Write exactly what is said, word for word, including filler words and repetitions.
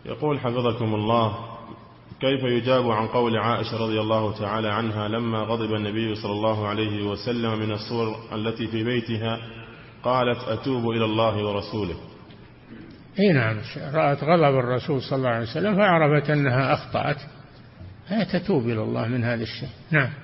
يقول حفظكم الله: كيف يجاب عن قول عائشة رضي الله تعالى عنها لما غضب النبي صلى الله عليه وسلم من الصور التي في بيتها قالت: أتوب إلى الله ورسوله؟ اي نعم، رأت غضب الرسول صلى الله عليه وسلم فعرفت أنها أخطأت، هي تتوب إلى الله من هذا الشيء. نعم.